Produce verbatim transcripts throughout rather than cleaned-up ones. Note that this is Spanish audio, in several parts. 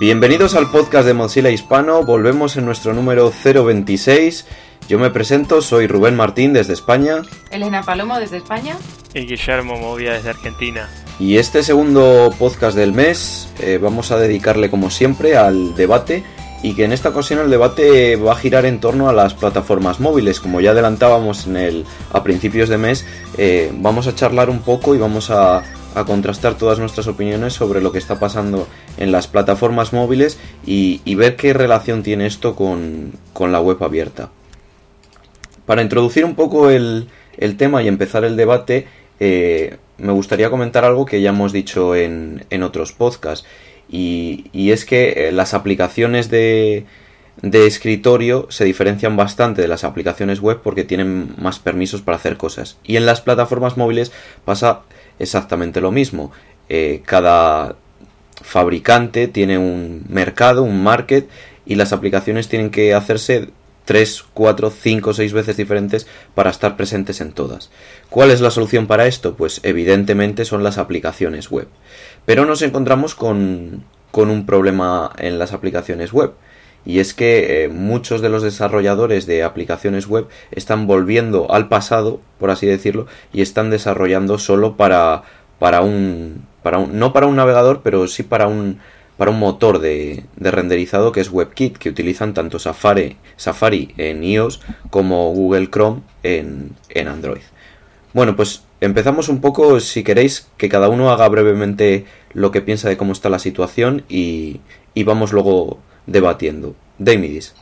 Bienvenidos al podcast de Mozilla Hispano, volvemos en nuestro número cero veintiséis. Yo me presento, soy Rubén Martín desde España. Elena Palomo desde España. Y Guillermo Movia desde Argentina. Y este segundo podcast del mes eh, vamos a dedicarle como siempre al debate, y que en esta ocasión el debate va a girar en torno a las plataformas móviles. Como ya adelantábamos en el, a principios de mes, eh, vamos a charlar un poco y vamos a, a contrastar todas nuestras opiniones sobre lo que está pasando en las plataformas móviles y, y ver qué relación tiene esto con, con la web abierta. Para introducir un poco el, el tema y empezar el debate, eh, me gustaría comentar algo que ya hemos dicho en, en otros podcasts, y, y es que eh, las aplicaciones de, de escritorio se diferencian bastante de las aplicaciones web porque tienen más permisos para hacer cosas, y en las plataformas móviles pasa exactamente lo mismo. Eh, cada fabricante tiene un mercado, un market, y las aplicaciones tienen que hacerse tres, cuatro, cinco, seis veces diferentes para estar presentes en todas. ¿Cuál es la solución para esto? Pues evidentemente son las aplicaciones web. Pero nos encontramos con, con un problema en las aplicaciones web, y es que eh, muchos de los desarrolladores de aplicaciones web están volviendo al pasado, por así decirlo, y están desarrollando solo para, para un, para un no para un navegador, pero sí para un para un motor de, de renderizado que es WebKit, que utilizan tanto Safari, Safari en iOS como Google Chrome en, en Android. Bueno, pues empezamos un poco, si queréis, que cada uno haga brevemente lo que piensa de cómo está la situación y, y vamos luego debatiendo. Deimidis.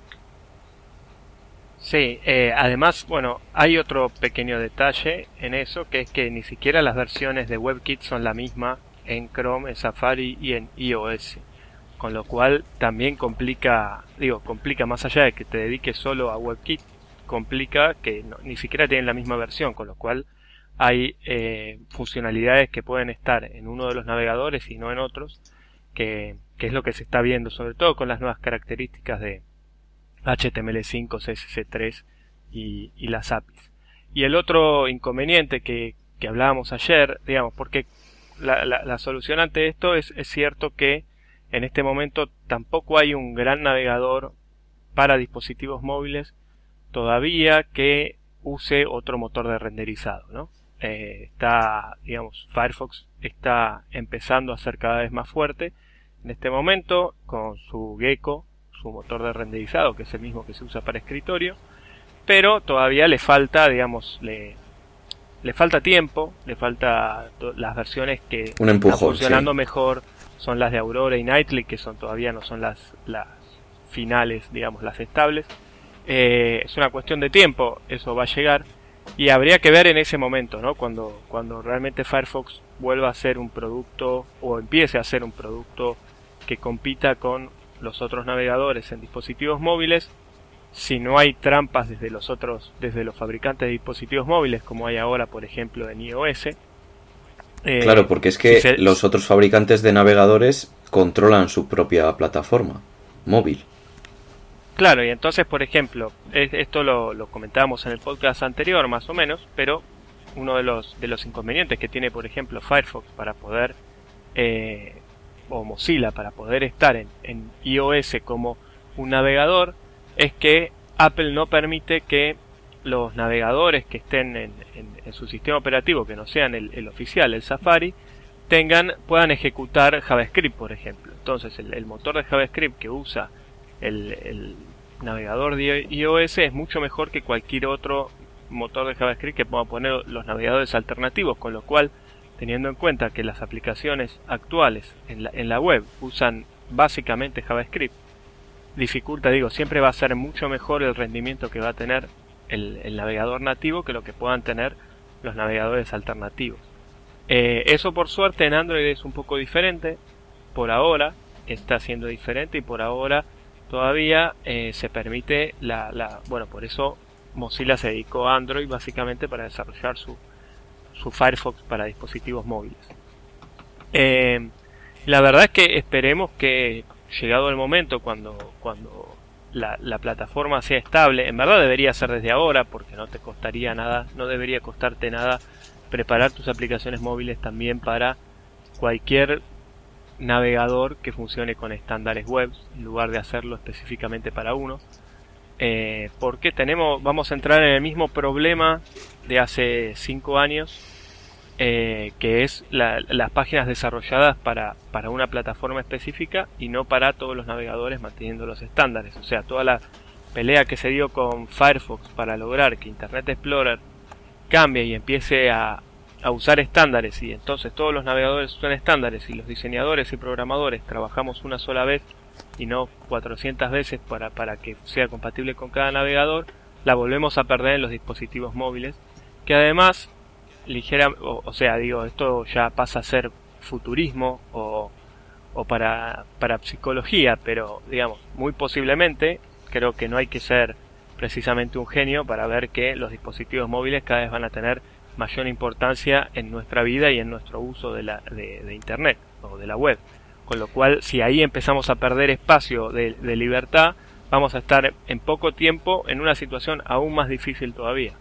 Sí, eh, además, bueno, hay otro pequeño detalle en eso, que es que ni siquiera las versiones de WebKit son la misma en Chrome, en Safari y en iOS, con lo cual también complica, digo, complica más allá de que te dediques solo a WebKit, complica que no, ni siquiera tienen la misma versión, con lo cual hay eh, funcionalidades que pueden estar en uno de los navegadores y no en otros, que, que es lo que se está viendo, sobre todo con las nuevas características de H T M L cinco, C S S tres y, y las A P Is. Y el otro inconveniente que, que hablábamos ayer, digamos, porque La, la, la solución ante esto es, es cierto que en este momento tampoco hay un gran navegador para dispositivos móviles todavía que use otro motor de renderizado, ¿no? Eh, está, digamos, Firefox está empezando a ser cada vez más fuerte en este momento con su Gecko, su motor de renderizado, que es el mismo que se usa para escritorio, pero todavía le falta, digamos, le Le falta tiempo, le falta las versiones que Un empujón, están funcionando sí. mejor son las de Aurora y Nightly, que son todavía no son las, las finales, digamos, las estables. Eh, es una cuestión de tiempo, eso va a llegar, y habría que ver en ese momento, ¿no? Cuando, cuando realmente Firefox vuelva a ser un producto, o empiece a ser un producto que compita con los otros navegadores en dispositivos móviles. Si no hay trampas desde los otros, desde los fabricantes de dispositivos móviles, como hay ahora, por ejemplo, en iOS. Eh, claro, porque es que si se... los otros fabricantes de navegadores controlan su propia plataforma móvil. Claro, y entonces, por ejemplo, esto lo, lo comentábamos en el podcast anterior, más o menos, pero uno de los de los inconvenientes que tiene, por ejemplo, Firefox para poder, eh, o Mozilla para poder estar en, en iOS como un navegador, es que Apple no permite que los navegadores que estén en, en, en su sistema operativo, que no sean el, el oficial, el Safari, tengan puedan ejecutar JavaScript, por ejemplo. Entonces el, el motor de JavaScript que usa el, el navegador de iOS es mucho mejor que cualquier otro motor de JavaScript que puedan poner los navegadores alternativos, con lo cual, teniendo en cuenta que las aplicaciones actuales en la, en la web usan básicamente JavaScript, dificulta, digo, siempre va a ser mucho mejor el rendimiento que va a tener el, el navegador nativo que lo que puedan tener los navegadores alternativos. Eh, eso por suerte en Android es un poco diferente, por ahora está siendo diferente y por ahora todavía eh, se permite la, la, bueno, por eso Mozilla se dedicó a Android básicamente para desarrollar su, su Firefox para dispositivos móviles. Eh, la verdad es que esperemos que llegado el momento cuando cuando la, la plataforma sea estable, en verdad debería ser desde ahora, porque no te costaría nada, no debería costarte nada preparar tus aplicaciones móviles también para cualquier navegador que funcione con estándares web en lugar de hacerlo específicamente para uno. Eh, porque tenemos, vamos a entrar en el mismo problema de hace cinco años, eh, que es la, las páginas desarrolladas para, para una plataforma específica y no para todos los navegadores manteniendo los estándares. O sea, toda la pelea que se dio con Firefox para lograr que Internet Explorer cambie y empiece a, a usar estándares, y entonces todos los navegadores usan estándares y los diseñadores y programadores trabajamos una sola vez y no cuatrocientas veces para, para que sea compatible con cada navegador, la volvemos a perder en los dispositivos móviles, que además, ligera, o, o sea, digo, esto ya pasa a ser futurismo o, o para, para psicología, pero digamos, muy posiblemente, creo que no hay que ser precisamente un genio para ver que los dispositivos móviles cada vez van a tener mayor importancia en nuestra vida y en nuestro uso de, la, de, de Internet o de la web. Con lo cual, si ahí empezamos a perder espacio de, de libertad, vamos a estar en poco tiempo en una situación aún más difícil todavía.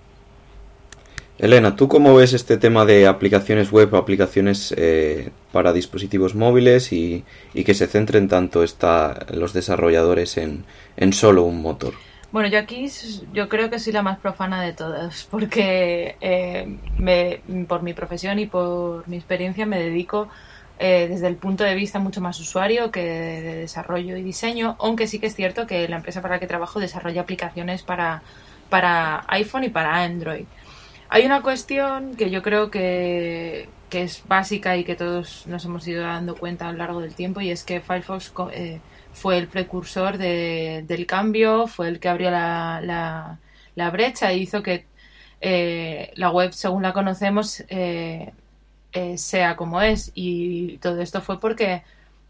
Elena, ¿tú cómo ves este tema de aplicaciones web, aplicaciones eh, para dispositivos móviles y, y que se centren tanto esta, los desarrolladores en, en solo un motor? Bueno, yo aquí yo creo que soy la más profana de todas, porque eh, me, por mi profesión y por mi experiencia me dedico eh, desde el punto de vista mucho más usuario que de desarrollo y diseño, aunque sí que es cierto que la empresa para la que trabajo desarrolla aplicaciones para, para iPhone y para Android. Hay una cuestión que yo creo que, que es básica y que todos nos hemos ido dando cuenta a lo largo del tiempo, y es que Firefox eh, fue el precursor de, del cambio, fue el que abrió la, la, la brecha e hizo que eh, la web, según la conocemos, eh, eh, sea como es. Y todo esto fue porque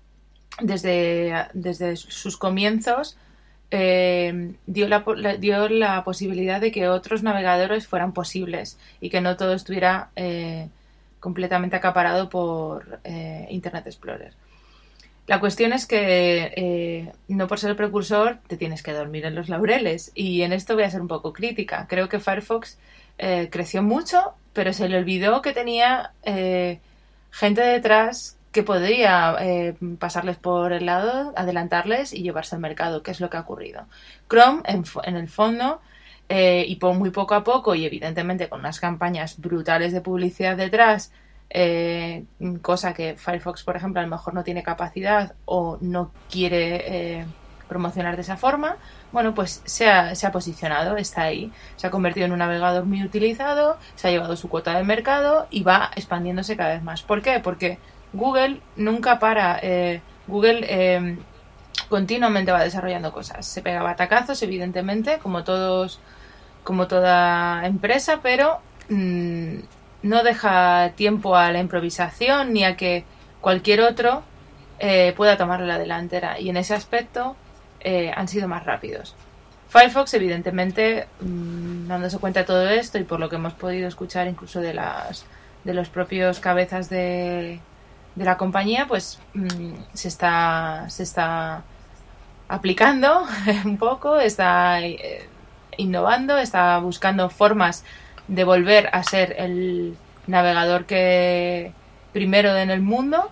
desde, desde sus comienzos eh, dio, la, dio la posibilidad de que otros navegadores fueran posibles y que no todo estuviera eh, completamente acaparado por eh, Internet Explorer. La cuestión es que eh, no por ser el precursor te tienes que dormir en los laureles, y en esto voy a ser un poco crítica. Creo que Firefox eh, creció mucho, pero se le olvidó que tenía eh, gente detrás que podría eh, pasarles por el lado, adelantarles y llevarse al mercado, que es lo que ha ocurrido. Chrome, en, en el fondo, eh, y por muy poco a poco, y evidentemente con unas campañas brutales de publicidad detrás, Eh, cosa que Firefox, por ejemplo, a lo mejor no tiene capacidad o no quiere eh, promocionar de esa forma, bueno, pues se ha, se ha posicionado, está ahí, se ha convertido en un navegador muy utilizado, se ha llevado su cuota de mercado y va expandiéndose cada vez más. ¿Por qué? Porque Google nunca para, eh, Google eh, continuamente va desarrollando cosas, se pega batacazos, evidentemente, como todos, como toda empresa, pero mmm, no deja tiempo a la improvisación ni a que cualquier otro eh, pueda tomar la delantera, y en ese aspecto eh, han sido más rápidos. Firefox, evidentemente, mmm, dándose cuenta de todo esto y por lo que hemos podido escuchar incluso de las de los propios cabezas de, de la compañía, pues mmm, se está se está aplicando un poco, está eh, innovando, está buscando formas de volver a ser el navegador que primero en el mundo.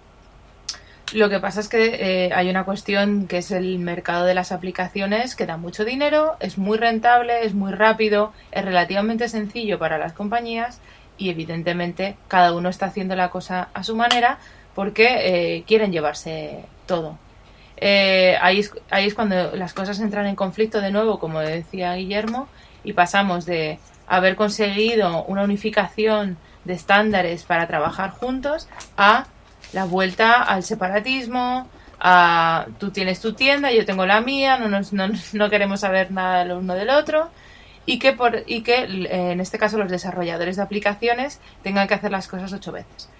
Lo que pasa es que eh, hay una cuestión que es el mercado de las aplicaciones, que da mucho dinero, es muy rentable, es muy rápido, es relativamente sencillo para las compañías, y evidentemente cada uno está haciendo la cosa a su manera porque eh, quieren llevarse todo. Eh, ahí, es, ahí es cuando las cosas entran en conflicto de nuevo, como decía Guillermo, y pasamos de haber conseguido una unificación de estándares para trabajar juntos a la vuelta al separatismo, a tú tienes tu tienda, yo tengo la mía, no, nos, no, no queremos saber nada del uno del otro, y que, por, y que en este caso los desarrolladores de aplicaciones tengan que hacer las cosas ocho veces.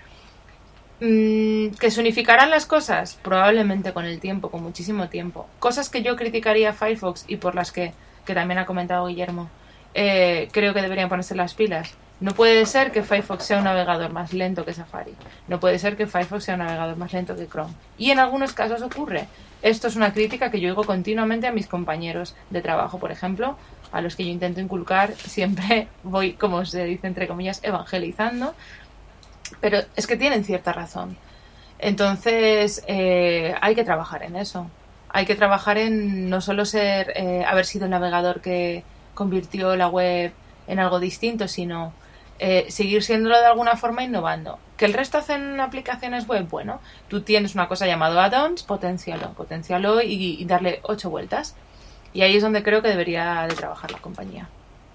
¿Que se unificarán las cosas? Probablemente con el tiempo, con muchísimo tiempo. Cosas que yo criticaría a Firefox y por las que, que también ha comentado Guillermo, Eh, creo que deberían ponerse las pilas. No puede ser que Firefox sea un navegador más lento que Safari. No puede ser que Firefox sea un navegador más lento que Chrome. Y en algunos casos ocurre. Esto es una crítica que yo oigo continuamente a mis compañeros de trabajo, por ejemplo, a los que yo intento inculcar. Siempre voy, como se dice entre comillas, evangelizando. Pero es que tienen cierta razón. Entonces, eh, hay que trabajar en eso. Hay que trabajar en no solo ser, eh, haber sido el navegador que convirtió la web en algo distinto, sino eh, seguir siéndolo de alguna forma innovando. ¿Que el resto hacen aplicaciones web? Bueno, tú tienes una cosa llamada add-ons, potencialo, potencialo y, y darle ocho vueltas. Y ahí es donde creo que debería de trabajar la compañía.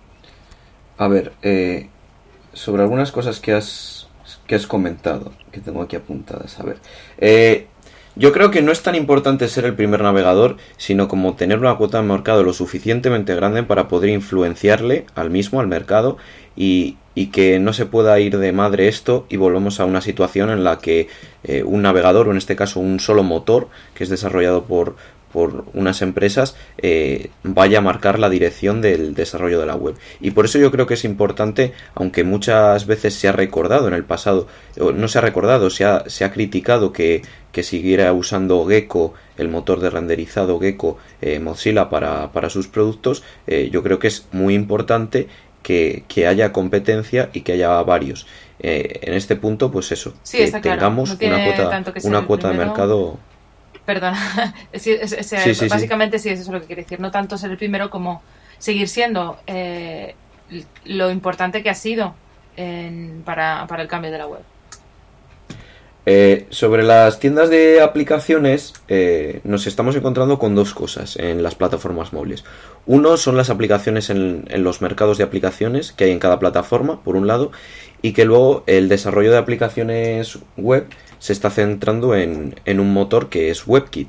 A ver, eh, sobre algunas cosas que has, que has comentado, que tengo aquí apuntadas, a ver. Eh, yo creo que no es tan importante ser el primer navegador, sino como tener una cuota de mercado lo suficientemente grande para poder influenciarle al mismo, al mercado, y, y que no se pueda ir de madre esto y volvemos a una situación en la que eh, un navegador, o en este caso un solo motor, que es desarrollado por... por unas empresas, eh, vaya a marcar la dirección del desarrollo de la web. Y por eso yo creo que es importante, aunque muchas veces se ha recordado en el pasado, o no se ha recordado, se ha, se ha criticado que, que siguiera usando Gecko, el motor de renderizado Gecko, eh, Mozilla para, para sus productos, eh, yo creo que es muy importante que, que haya competencia y que haya varios. Eh, en este punto, pues eso, sí, que está claro. tengamos No una cuota, una cuota de mercado... Perdona, es, es, es, sí, sí, básicamente sí. sí, es eso lo que quiere decir. No tanto ser el primero como seguir siendo eh, lo importante que ha sido en, para, para el cambio de la web. Eh, sobre las tiendas de aplicaciones, eh, nos estamos encontrando con dos cosas en las plataformas móviles. Uno son las aplicaciones en, en los mercados de aplicaciones que hay en cada plataforma, por un lado, y que luego el desarrollo de aplicaciones web se está centrando en, en un motor que es WebKit.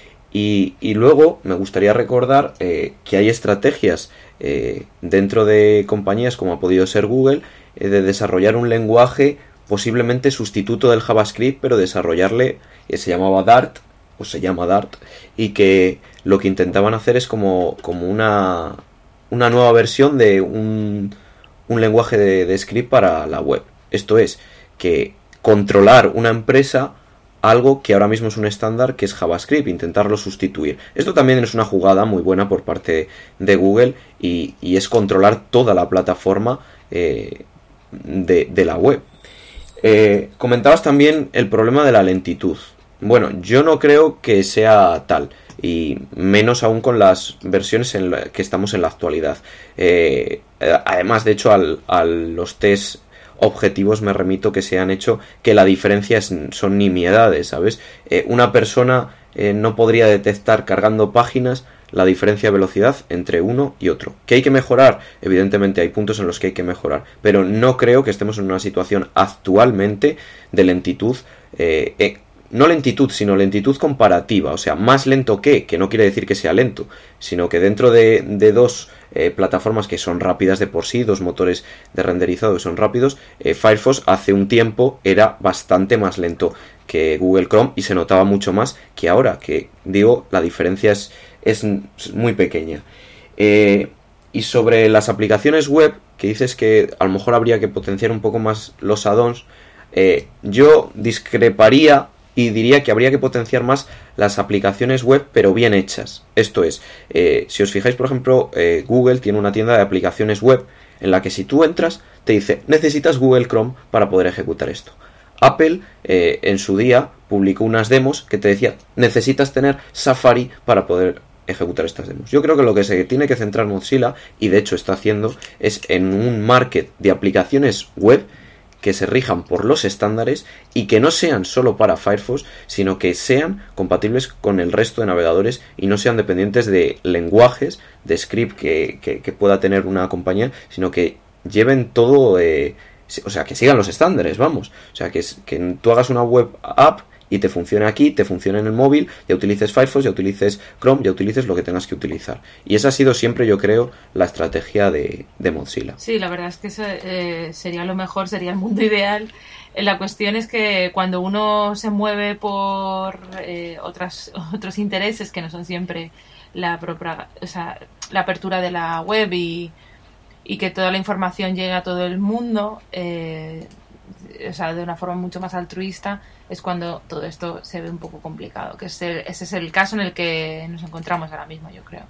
Y, y luego me gustaría recordar eh, que hay estrategias eh, dentro de compañías como ha podido ser Google eh, de desarrollar un lenguaje posiblemente sustituto del JavaScript, pero desarrollarle, eh, se llamaba Dart, o se llama Dart, y que lo que intentaban hacer es como, como una, una nueva versión de un, un lenguaje de, de script para la web. Esto es, que controlar una empresa algo que ahora mismo es un estándar que es JavaScript, intentarlo sustituir. Esto también es una jugada muy buena por parte de Google y, y es controlar toda la plataforma eh, de, de la web. Eh, comentabas también el problema de la lentitud. Bueno, yo no creo que sea tal, y menos aún con las versiones en la que estamos en la actualidad. Eh, además, de hecho, al, a los test objetivos me remito que se han hecho que la diferencia es, son nimiedades, ¿sabes? Eh, una persona eh, no podría detectar cargando páginas la diferencia de velocidad entre uno y otro. ¿Que hay que mejorar? Evidentemente hay puntos en los que hay que mejorar, pero no creo que estemos en una situación actualmente de lentitud, eh, eh, no lentitud, sino lentitud comparativa, o sea, más lento que, que no quiere decir que sea lento, sino que dentro de, de dos eh, plataformas que son rápidas de por sí, dos motores de renderizado que son rápidos, eh, Firefox hace un tiempo era bastante más lento que Google Chrome y se notaba mucho más que ahora, que digo, la diferencia es, es muy pequeña. Eh, y sobre las aplicaciones web, que dices que a lo mejor habría que potenciar un poco más los add-ons, eh, yo discreparía y diría que habría que potenciar más las aplicaciones web, pero bien hechas. Esto es, eh, si os fijáis, por ejemplo, eh, Google tiene una tienda de aplicaciones web en la que si tú entras, te dice, necesitas Google Chrome para poder ejecutar esto. Apple, eh, en su día, publicó unas demos que te decía, necesitas tener Safari para poder ejecutar estas demos. Yo creo que lo que se tiene que centrar Mozilla, y de hecho está haciendo, es en un market de aplicaciones web que se rijan por los estándares y que no sean solo para Firefox, sino que sean compatibles con el resto de navegadores y no sean dependientes de lenguajes, de script que, que, que pueda tener una compañía, sino que lleven todo, eh, o sea, que sigan los estándares, vamos. O sea, que, que tú hagas una web app y te funcione aquí, te funcione en el móvil, ya utilices Firefox, ya utilices Chrome, ya utilices lo que tengas que utilizar. Y esa ha sido siempre, yo creo, la estrategia de, de Mozilla. Sí, la verdad es que eso eh, sería lo mejor, sería el mundo ideal. La cuestión es que cuando uno se mueve por eh, otras, otros intereses que no son siempre la propia, o sea, la apertura de la web y, y que toda la información llegue a todo el mundo, eh, o sea, de una forma mucho más altruista, es cuando todo esto se ve un poco complicado, que es el, ese es el caso en el que nos encontramos ahora mismo, yo creo.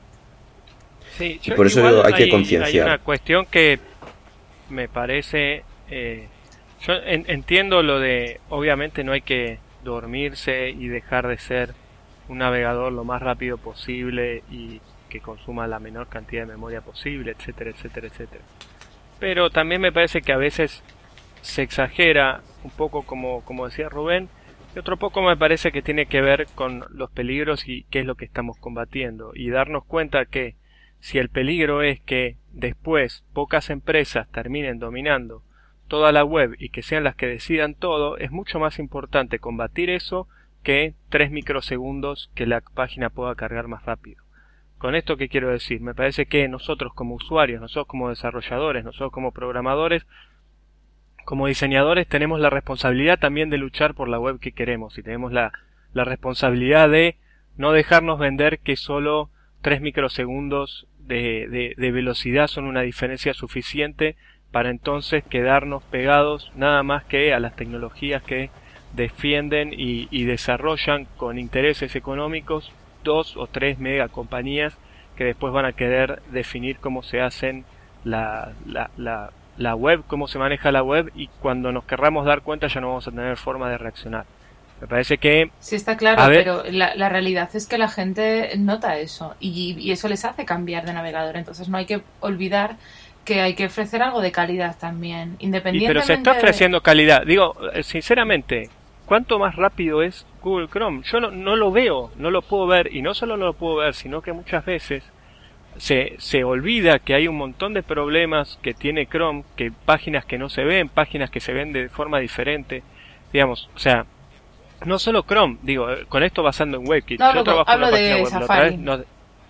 Sí, y por eso hay, hay que concienciar. Hay una cuestión que me parece, eh, yo en, entiendo lo de, obviamente no hay que dormirse y dejar de ser un navegador lo más rápido posible y que consuma la menor cantidad de memoria posible, etcétera, etcétera, etcétera. Pero también me parece que a veces se exagera un poco, como, como decía Rubén, y otro poco me parece que tiene que ver con los peligros y qué es lo que estamos combatiendo, y darnos cuenta que si el peligro es que después pocas empresas terminen dominando toda la web y que sean las que decidan todo, es mucho más importante combatir eso que tres microsegundos que la página pueda cargar más rápido. ¿Con esto qué quiero decir? Me parece que nosotros como usuarios, nosotros como desarrolladores, nosotros como programadores, como diseñadores tenemos la responsabilidad también de luchar por la web que queremos y tenemos la, la responsabilidad de no dejarnos vender que solo tres microsegundos de, de, de velocidad son una diferencia suficiente para entonces quedarnos pegados nada más que a las tecnologías que defienden y, y desarrollan con intereses económicos dos o tres mega compañías que después van a querer definir cómo se hacen la, la, la, la web, cómo se maneja la web, y cuando nos querramos dar cuenta ya no vamos a tener forma de reaccionar. Me parece que... Sí, está claro, ver, pero la, la realidad es que la gente nota eso y, y eso les hace cambiar de navegador. Entonces no hay que olvidar que hay que ofrecer algo de calidad también, independientemente. Y pero se está ofreciendo de... calidad. Digo, sinceramente, ¿cuánto más rápido es Google Chrome? Yo no, no lo veo, no lo puedo ver, y no solo no lo puedo ver, sino que muchas veces se, se olvida que hay un montón de problemas que tiene Chrome, que páginas que no se ven, páginas que se ven de forma diferente, digamos, o sea, no solo Chrome, digo, con esto basando en WebKit. No, yo lo, trabajo hablo en una de página web, Safari. otra vez, no,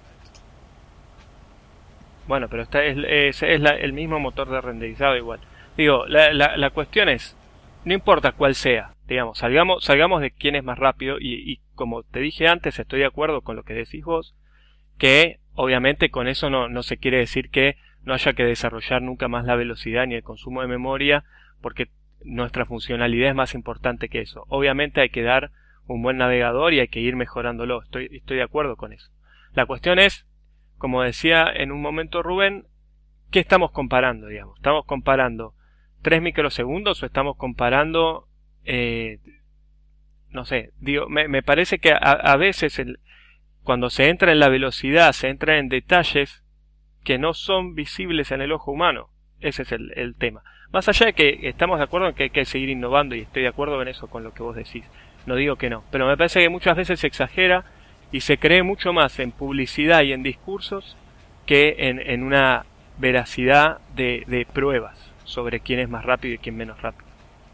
bueno, pero está, es, es, es la, el mismo motor de renderizado igual. Digo, la, la, la cuestión es, no importa cuál sea, digamos, salgamos, salgamos de quién es más rápido, y, y como te dije antes, estoy de acuerdo con lo que decís vos, que obviamente con eso no, no se quiere decir que no haya que desarrollar nunca más la velocidad ni el consumo de memoria, porque nuestra funcionalidad es más importante que eso. Obviamente hay que dar un buen navegador y hay que ir mejorándolo, estoy, estoy de acuerdo con eso. La cuestión es, como decía en un momento Rubén, ¿qué estamos comparando, digamos? ¿Estamos comparando tres microsegundos o estamos comparando, eh, no sé, digo, me, me parece que a, a veces el, cuando se entra en la velocidad, se entra en detalles que no son visibles en el ojo humano. Ese es el, el tema. Más allá de que estamos de acuerdo en que hay que seguir innovando, y estoy de acuerdo en eso con lo que vos decís, no digo que no, pero me parece que muchas veces se exagera y se cree mucho más en publicidad y en discursos que en, en una veracidad de, de pruebas sobre quién es más rápido y quién menos rápido.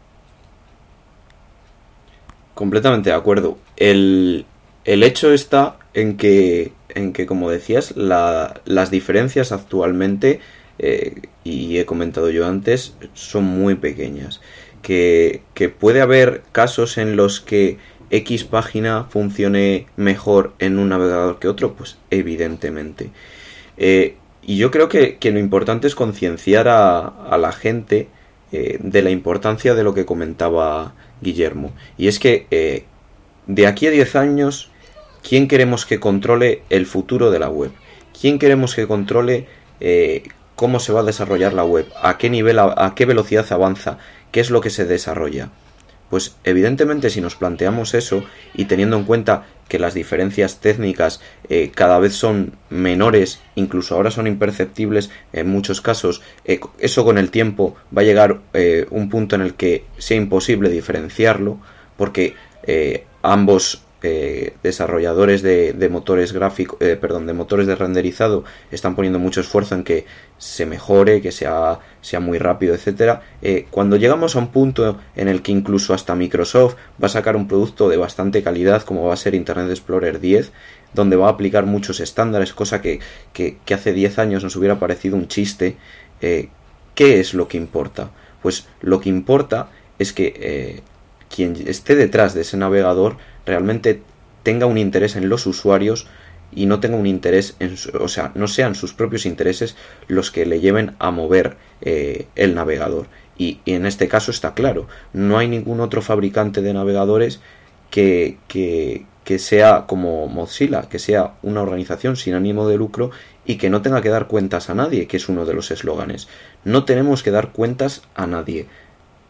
Completamente de acuerdo. El, el hecho está en que, en que como decías, la, las diferencias actualmente, eh, y he comentado yo antes, son muy pequeñas. Que, que puede haber casos en los que X página funcione mejor en un navegador que otro, pues evidentemente. Eh, y yo creo que, que lo importante es concienciar a, a la gente eh, de la importancia de lo que comentaba Guillermo. Y es que eh, de aquí a diez años, ¿quién queremos que controle el futuro de la web? ¿Quién queremos que controle eh, cómo se va a desarrollar la web? ¿A qué nivel, a, a qué velocidad avanza? ¿Qué es lo que se desarrolla? Pues evidentemente si nos planteamos eso, y teniendo en cuenta que las diferencias técnicas eh, cada vez son menores, incluso ahora son imperceptibles en muchos casos, eh, eso con el tiempo va a llegar eh, un punto en el que sea imposible diferenciarlo, porque eh, ambos eh, desarrolladores de, de motores gráficos, eh, perdón, de motores de renderizado están poniendo mucho esfuerzo en que se mejore, que sea, sea muy rápido, etcétera. Eh, cuando llegamos a un punto en el que incluso hasta Microsoft va a sacar un producto de bastante calidad, como va a ser Internet Explorer diez, donde va a aplicar muchos estándares, cosa que, que, que hace diez años nos hubiera parecido un chiste, eh, ¿qué es lo que importa? Pues lo que importa es que eh, quien esté detrás de ese navegador realmente tenga un interés en los usuarios y no tenga un interés, en, o sea, no sean sus propios intereses los que le lleven a mover eh, el navegador. Y, y en este caso está claro, no hay ningún otro fabricante de navegadores que, que, que sea como Mozilla, que sea una organización sin ánimo de lucro y que no tenga que dar cuentas a nadie, que es uno de los eslóganes. No tenemos que dar cuentas a nadie.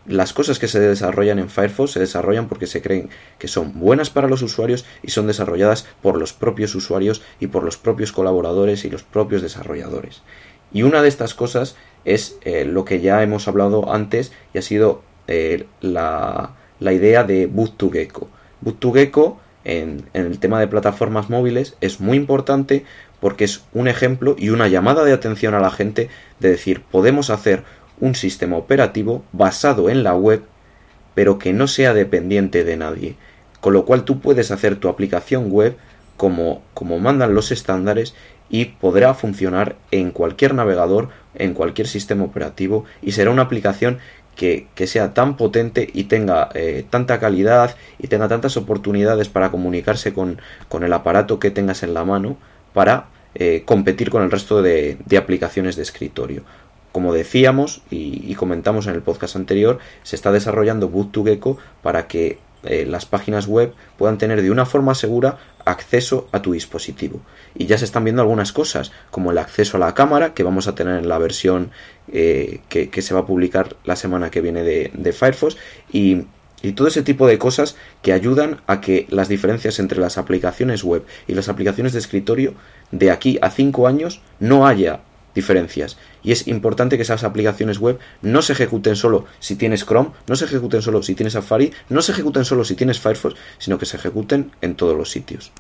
las cosas que se desarrollan en Firefox se desarrollan porque se creen que son buenas para los usuarios y son desarrolladas por los propios usuarios y por los propios colaboradores y los propios desarrolladores. Y una de estas cosas es eh, lo que ya hemos hablado antes y ha sido eh, la, la idea de boot to gecko. boot to gecko en, en el tema de plataformas móviles es muy importante porque es un ejemplo y una llamada de atención a la gente de decir, podemos hacer un sistema operativo basado en la web, pero que no sea dependiente de nadie. Con lo cual tú puedes hacer tu aplicación web como, como mandan los estándares y podrá funcionar en cualquier navegador, en cualquier sistema operativo, y será una aplicación que, que sea tan potente y tenga eh, tanta calidad y tenga tantas oportunidades para comunicarse con, con el aparato que tengas en la mano para eh, competir con el resto de, de aplicaciones de escritorio. Como decíamos y, y comentamos en el podcast anterior, se está desarrollando boot to gecko para que eh, las páginas web puedan tener de una forma segura acceso a tu dispositivo. Y ya se están viendo algunas cosas, como el acceso a la cámara, que vamos a tener en la versión eh, que, que se va a publicar la semana que viene de, de Firefox, y, y todo ese tipo de cosas que ayudan a que las diferencias entre las aplicaciones web y las aplicaciones de escritorio de aquí a cinco años no haya diferencias. Y es importante que esas aplicaciones web no se ejecuten solo si tienes Chrome, no se ejecuten solo si tienes Safari, no se ejecuten solo si tienes Firefox, sino que se ejecuten en todos los sitios.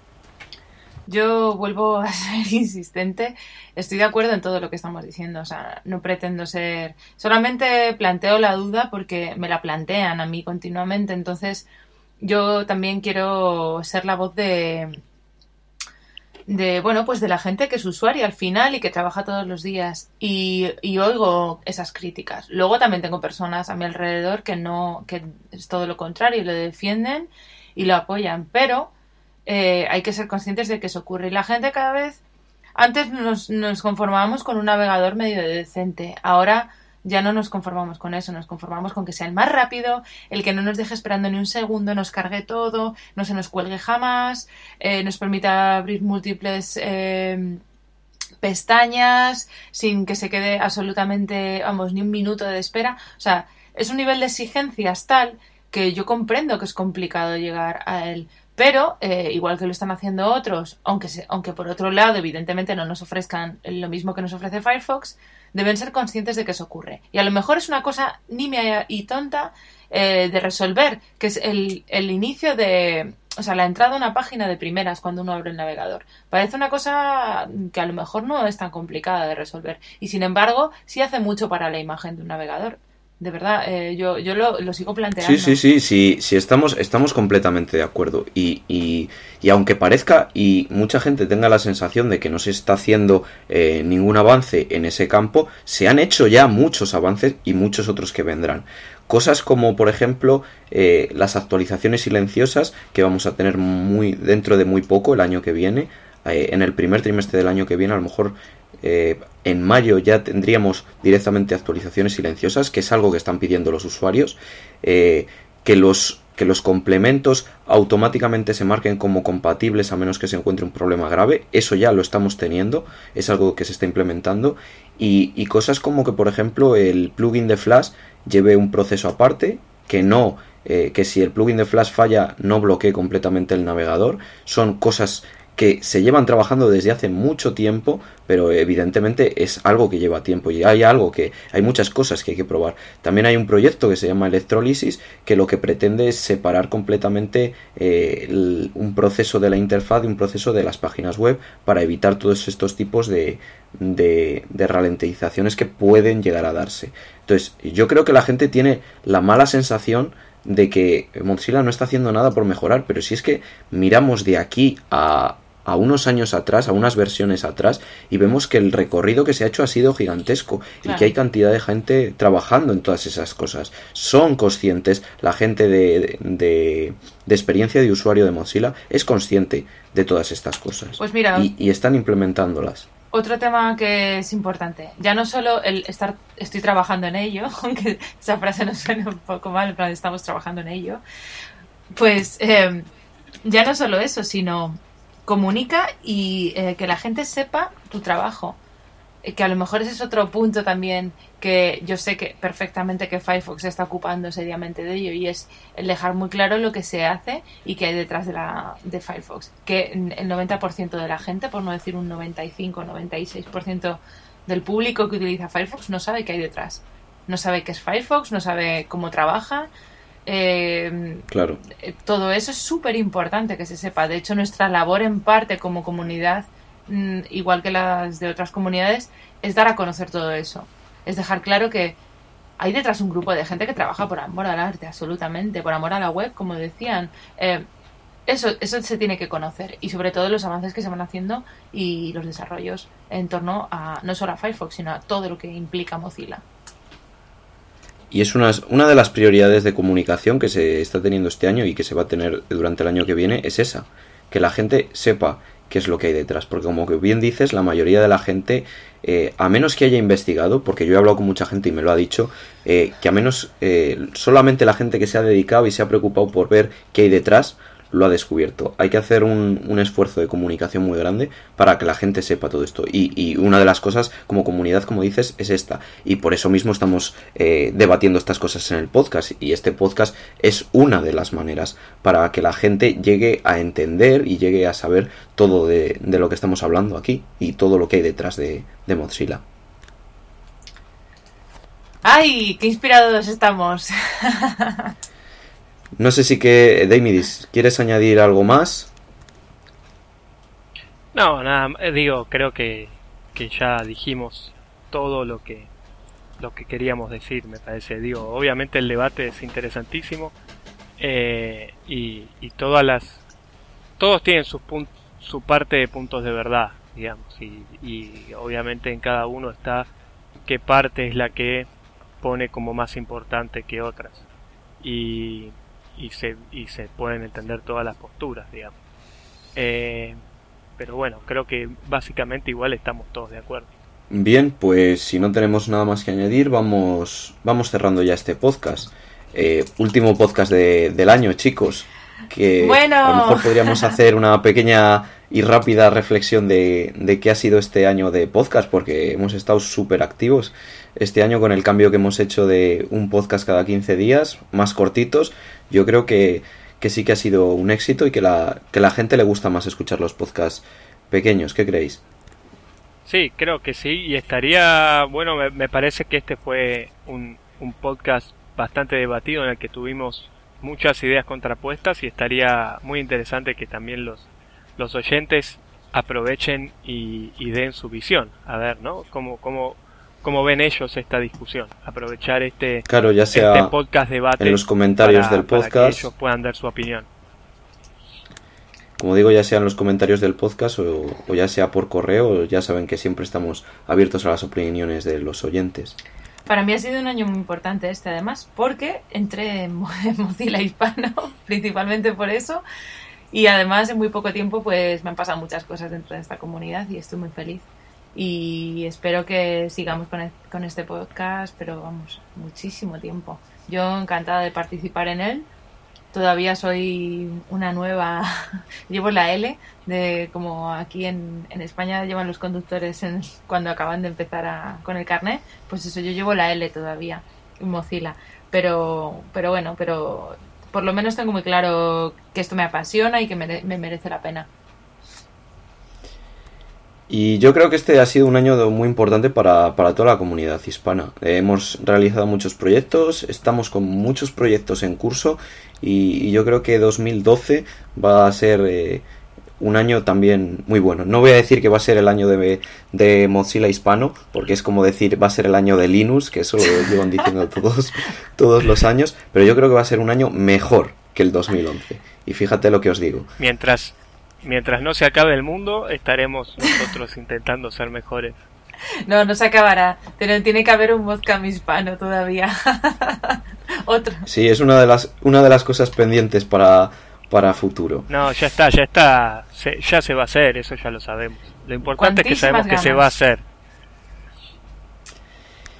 Yo vuelvo a ser insistente, estoy de acuerdo en todo lo que estamos diciendo, o sea, no pretendo ser... Solamente planteo la duda porque me la plantean a mí continuamente, entonces yo también quiero ser la voz de... de bueno, pues de la gente que es usuaria al final y que trabaja todos los días, y, y oigo esas críticas. Luego también tengo personas a mi alrededor que no, que es todo lo contrario, lo defienden y lo apoyan, pero eh, hay que ser conscientes de que eso ocurre. Y la gente cada vez, antes nos, nos conformábamos con un navegador medio decente, ahora ya no nos conformamos con eso, nos conformamos con que sea el más rápido, el que no nos deje esperando ni un segundo, nos cargue todo, no se nos cuelgue jamás, eh, nos permita abrir múltiples eh, pestañas sin que se quede absolutamente, vamos, ni un minuto de espera. O sea, es un nivel de exigencias tal que yo comprendo que es complicado llegar a él. Pero, eh, igual que lo están haciendo otros, aunque, se, aunque por otro lado, evidentemente no nos ofrezcan lo mismo que nos ofrece Firefox, deben ser conscientes de que eso ocurre. Y a lo mejor es una cosa nimia y tonta eh, de resolver, que es el, el inicio de... O sea, la entrada a una página de primeras cuando uno abre el navegador. Parece una cosa que a lo mejor no es tan complicada de resolver. Y sin embargo, sí hace mucho para la imagen de un navegador. De verdad, eh, yo, yo lo, lo sigo planteando. Sí, sí, sí, sí, sí estamos, estamos completamente de acuerdo. Y, y, y aunque parezca y mucha gente tenga la sensación de que no se está haciendo eh, ningún avance en ese campo, se han hecho ya muchos avances y muchos otros que vendrán. Cosas como, por ejemplo, eh, las actualizaciones silenciosas que vamos a tener muy dentro de muy poco, el año que viene. Eh, en el primer trimestre del año que viene, a lo mejor eh, en mayo ya tendríamos directamente actualizaciones silenciosas, que es algo que están pidiendo los usuarios, eh, que los que los complementos automáticamente se marquen como compatibles a menos que se encuentre un problema grave. Eso ya lo estamos teniendo, es algo que se está implementando, y, y cosas como que, por ejemplo, el plugin de Flash lleve un proceso aparte, que no eh, que si el plugin de Flash falla no bloquee completamente el navegador. Son cosas que se llevan trabajando desde hace mucho tiempo, pero evidentemente es algo que lleva tiempo y hay algo que hay muchas cosas que hay que probar. También hay un proyecto que se llama Electrolysis, que lo que pretende es separar completamente eh, el, un proceso de la interfaz de un proceso de las páginas web para evitar todos estos tipos de, de, de ralentizaciones que pueden llegar a darse. Entonces, yo creo que la gente tiene la mala sensación de que Mozilla no está haciendo nada por mejorar, pero si es que miramos de aquí a a unos años atrás, a unas versiones atrás, y vemos que el recorrido que se ha hecho ha sido gigantesco, claro, y que hay cantidad de gente trabajando en todas esas cosas. Son conscientes, la gente de, de, de experiencia de usuario de Mozilla es consciente de todas estas cosas. Pues mira, y, y están implementándolas. Otro tema que es importante, ya no solo el estar, estoy trabajando en ello, aunque esa frase nos suena un poco mal, en plan, estamos trabajando en ello, pues eh, ya no solo eso, sino comunica y eh, que la gente sepa tu trabajo. que a lo mejor ese es otro punto también que yo sé que perfectamente que Firefox está ocupando seriamente de ello, y es el dejar muy claro lo que se hace y qué hay detrás de la de Firefox, que el noventa por ciento de la gente, por no decir un noventa y cinco, noventa y seis por ciento del público que utiliza Firefox no sabe qué hay detrás, no sabe qué es Firefox, no sabe cómo trabaja. Eh, claro. Todo eso es súper importante que se sepa. De hecho, nuestra labor en parte como comunidad, igual que las de otras comunidades, es dar a conocer todo eso. Es dejar claro que hay detrás un grupo de gente que trabaja por amor al arte, absolutamente, por amor a la web, como decían. Eh, eso, eso se tiene que conocer, y sobre todo los avances que se van haciendo y los desarrollos en torno a no solo a Firefox, sino a todo lo que implica Mozilla. Y es una, una de las prioridades de comunicación que se está teniendo este año y que se va a tener durante el año que viene, es esa, que la gente sepa qué es lo que hay detrás, porque como que bien dices, la mayoría de la gente, eh, a menos que haya investigado, porque yo he hablado con mucha gente y me lo ha dicho, eh, que a menos eh, solamente la gente que se ha dedicado y se ha preocupado por ver qué hay detrás, lo ha descubierto. Hay que hacer un, un esfuerzo de comunicación muy grande para que la gente sepa todo esto, y, y una de las cosas como comunidad, como dices, es esta, y por eso mismo estamos eh, debatiendo estas cosas en el podcast, y este podcast es una de las maneras para que la gente llegue a entender y llegue a saber todo de, de lo que estamos hablando aquí y todo lo que hay detrás de, de Mozilla. ¡Ay! ¡Qué inspirados estamos! No sé si que, Deimidis, ¿quieres añadir algo más? No, nada, digo, creo que, que ya dijimos todo lo que lo que queríamos decir, me parece. Digo, obviamente el debate es interesantísimo, eh, y, y todas las todos tienen su punt, su parte de puntos de verdad, digamos, y, y obviamente en cada uno está qué parte es la que pone como más importante que otras, y y se y se pueden entender todas las posturas, digamos. Eh, pero bueno, creo que básicamente igual estamos todos de acuerdo. Bien, pues si no tenemos nada más que añadir, vamos vamos cerrando ya este podcast. Eh, último podcast de, del año, chicos. Que bueno. A lo mejor podríamos hacer una pequeña y rápida reflexión de, de qué ha sido este año de podcast, porque hemos estado súper activos este año con el cambio que hemos hecho de un podcast cada quince días, más cortitos. Yo creo que, que sí que ha sido un éxito y que la, que la gente le gusta más escuchar los podcasts pequeños. ¿Qué creéis? Sí, creo que sí, y estaría, bueno, me, me parece que este fue un, un podcast bastante debatido en el que tuvimos muchas ideas contrapuestas, y estaría muy interesante que también los, los oyentes aprovechen y, y den su visión, a ver, ¿no? Cómo, cómo, cómo ven ellos esta discusión, aprovechar este, claro, ya sea este podcast debate en los comentarios para, del podcast, para que ellos puedan dar su opinión. Como digo, ya sea en los comentarios del podcast o, o ya sea por correo, ya saben que siempre estamos abiertos a las opiniones de los oyentes. Para mí ha sido un año muy importante este, además, porque entré en Mozilla Hispano, principalmente por eso, y además en muy poco tiempo pues me han pasado muchas cosas dentro de esta comunidad y estoy muy feliz. Y espero que sigamos con, el, con este podcast, pero vamos, muchísimo tiempo. Yo encantada de participar en él. Todavía soy una nueva, llevo la L, de como aquí en, en España llevan los conductores en, cuando acaban de empezar a, con el carnet, pues eso, yo llevo la L todavía en Mozilla, pero, pero bueno, pero por lo menos tengo muy claro que esto me apasiona y que me, me merece la pena. Y yo creo que este ha sido un año muy importante para, para toda la comunidad hispana. Eh, hemos realizado muchos proyectos, estamos con muchos proyectos en curso, y, y yo creo que dos mil doce va a ser eh, un año también muy bueno. No voy a decir que va a ser el año de, de Mozilla hispano, porque es como decir va a ser el año de Linux, que eso lo llevan diciendo todos, todos los años, pero yo creo que va a ser un año mejor que el dos mil once. Y fíjate lo que os digo. Mientras... Mientras no se acabe el mundo, estaremos nosotros intentando ser mejores. No, no se acabará. Pero tiene que haber un vodka hispano todavía. Otro. Sí, es una de las una de las cosas pendientes para, para futuro. No, ya está, ya está. Se, ya se va a hacer, eso ya lo sabemos. Lo importante es que sabemos ganas. que se va a hacer.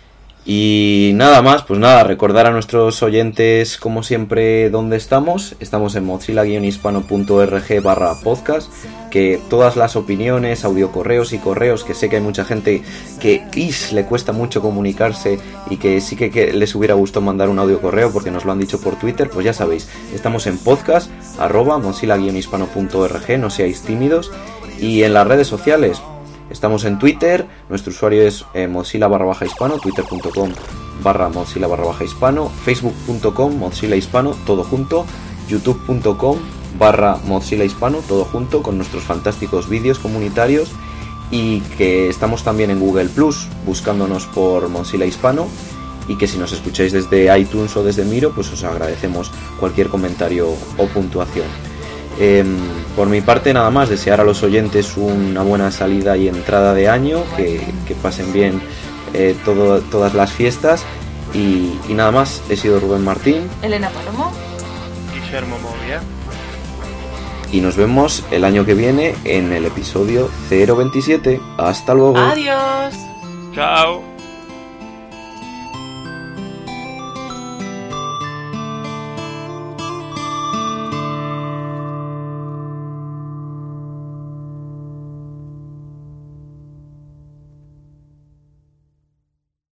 Y nada más, pues nada, recordar a nuestros oyentes como siempre dónde estamos. Estamos en mozilla-hispano.org barra podcast, que todas las opiniones, audiocorreos y correos, que sé que hay mucha gente que is, le cuesta mucho comunicarse y que sí que, que les hubiera gustado mandar un audiocorreo porque nos lo han dicho por Twitter, pues ya sabéis, estamos en podcast arroba mozilla-hispano.org, no seáis tímidos. Y en las redes sociales estamos en Twitter, nuestro usuario es eh, mozilla barra baja hispano, twitter.com barra mozilla barra baja hispano, facebook.com mozilla hispano, todo junto, youtube.com barra mozilla hispano, todo junto, con nuestros fantásticos vídeos comunitarios, y que estamos también en Google Plus, buscándonos por Mozilla Hispano, y que si nos escucháis desde iTunes o desde Miro, pues os agradecemos cualquier comentario o puntuación. Eh, por mi parte nada más, desear a los oyentes una buena salida y entrada de año, que, que pasen bien eh, todo, todas las fiestas, y, y nada más. He sido Rubén Martín, Elena Palomo, Guillermo Movia, y nos vemos el año que viene en el episodio cero veintisiete. Hasta luego. adiós. chao.